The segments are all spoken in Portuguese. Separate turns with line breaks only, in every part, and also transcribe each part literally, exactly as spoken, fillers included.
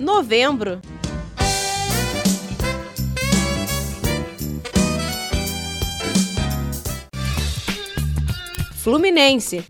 Novembro. Fluminense.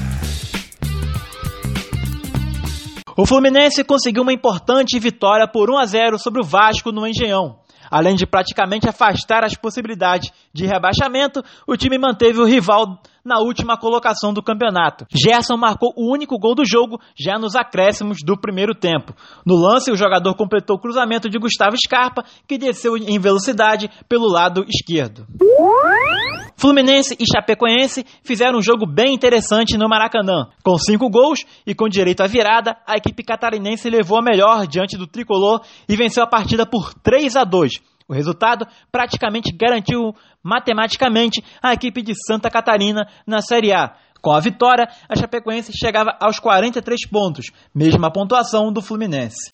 O Fluminense conseguiu uma importante vitória por um a zero sobre o Vasco no Engenhão. Além de praticamente afastar as possibilidades de rebaixamento, o time manteve o rival na última colocação do campeonato. Gerson marcou o único gol do jogo já nos acréscimos do primeiro tempo. No lance, o jogador completou o cruzamento de Gustavo Scarpa, que desceu em velocidade pelo lado esquerdo. Fluminense e Chapecoense fizeram um jogo bem interessante no Maracanã. Com cinco gols e com direito à virada, a equipe catarinense levou a melhor diante do tricolor e venceu a partida por três a dois. O resultado praticamente garantiu matematicamente a equipe de Santa Catarina na Série A. Com a vitória, a Chapecoense chegava aos quarenta e três pontos, mesma pontuação do Fluminense.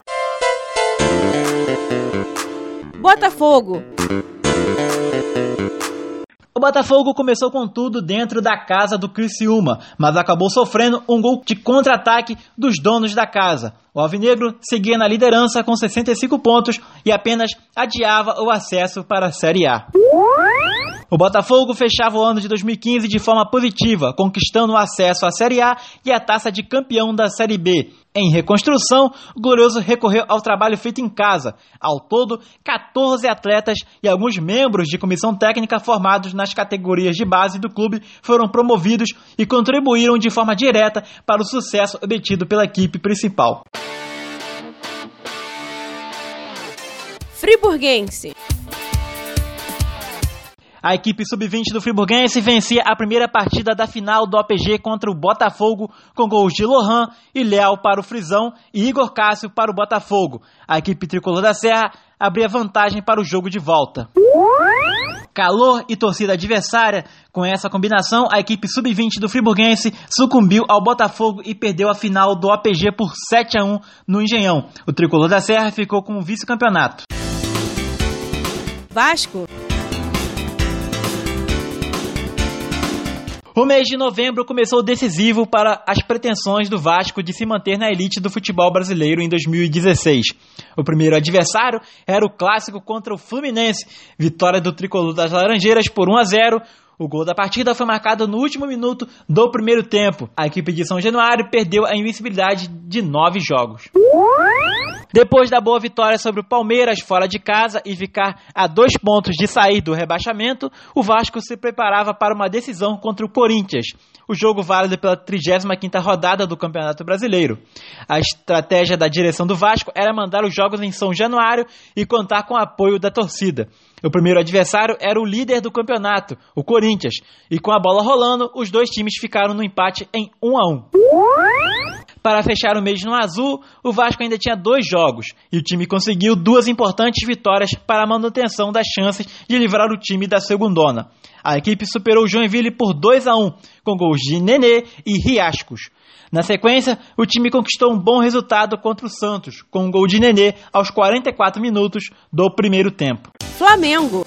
Botafogo.
O Botafogo começou com tudo dentro da casa do Criciúma, mas acabou sofrendo um gol de contra-ataque dos donos da casa. O alvinegro seguia na liderança com sessenta e cinco pontos e apenas adiava o acesso para a Série A. O Botafogo fechava o ano de dois mil e quinze de forma positiva, conquistando o acesso à Série A e a taça de campeão da Série B. Em reconstrução, o Glorioso recorreu ao trabalho feito em casa. Ao todo, quatorze atletas e alguns membros de comissão técnica formados nas categorias de base do clube foram promovidos e contribuíram de forma direta para o sucesso obtido pela equipe principal.
Friburguense.
A equipe sub vinte do Friburguense vencia a primeira partida da final do O P G contra o Botafogo, com gols de Lohan e Léo para o Frisão e Igor Cássio para o Botafogo. A equipe tricolor da Serra abria vantagem para o jogo de volta. Calor e torcida adversária, com essa combinação, a equipe sub vinte do Friburguense sucumbiu ao Botafogo e perdeu a final do O P G por sete a um no Engenhão. O tricolor da Serra ficou com o vice-campeonato.
Vasco.
O mês de novembro começou decisivo para as pretensões do Vasco de se manter na elite do futebol brasileiro em dois mil e dezesseis. O primeiro adversário era o clássico contra o Fluminense, vitória do tricolor das Laranjeiras por um a zero. O gol da partida foi marcado no último minuto do primeiro tempo. A equipe de São Januário perdeu a invencibilidade de nove jogos. Depois da boa vitória sobre o Palmeiras fora de casa e ficar a dois pontos de sair do rebaixamento, o Vasco se preparava para uma decisão contra o Corinthians, o jogo válido pela trigésima quinta rodada do Campeonato Brasileiro. A estratégia da direção do Vasco era mandar os jogos em São Januário e contar com o apoio da torcida. O primeiro adversário era o líder do campeonato, o Corinthians, e com a bola rolando, os dois times ficaram no empate em um a um. Para fechar o mês no azul, o Vasco ainda tinha dois jogos, e o time conseguiu duas importantes vitórias para a manutenção das chances de livrar o time da segundona. A equipe superou o Joinville por dois a um, com gols de Nenê e Riascos. Na sequência, o time conquistou um bom resultado contra o Santos, com um gol de Nenê aos quarenta e quatro minutos do primeiro tempo.
Flamengo.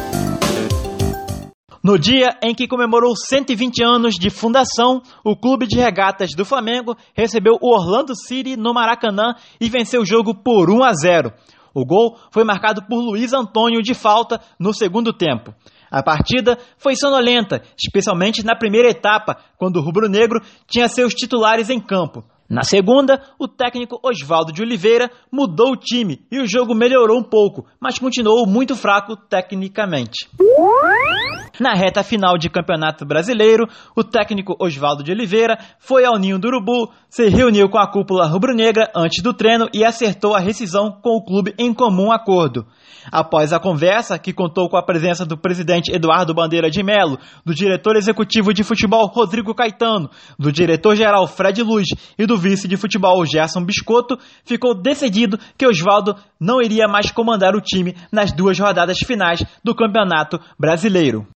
No dia em que comemorou cento e vinte anos de fundação, o Clube de Regatas do Flamengo recebeu o Orlando City no Maracanã e venceu o jogo por um a zero. O gol foi marcado por Luiz Antônio de falta no segundo tempo. A partida foi sonolenta, especialmente na primeira etapa, quando o rubro-negro tinha seus titulares em campo. Na segunda, o técnico Oswaldo de Oliveira mudou o time e o jogo melhorou um pouco, mas continuou muito fraco tecnicamente. Na reta final de Campeonato Brasileiro, o técnico Oswaldo de Oliveira foi ao Ninho do Urubu, se reuniu com a cúpula rubro-negra antes do treino e acertou a rescisão com o clube em comum acordo. Após a conversa, que contou com a presença do presidente Eduardo Bandeira de Melo, do diretor executivo de futebol Rodrigo Caetano, do diretor-geral Fred Luz e do vice de futebol Gerson Biscotto, ficou decidido que Oswaldo não iria mais comandar o time nas duas rodadas finais do Campeonato Brasileiro.